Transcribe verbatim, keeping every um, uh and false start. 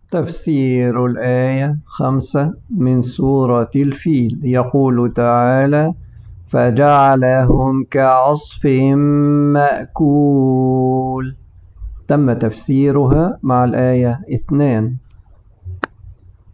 تفسير الآية خمسة من سورة الفيل. يقول تعالى: فجعلهم كعصف مأكول. تم تفسيرها مع الآية اثنان.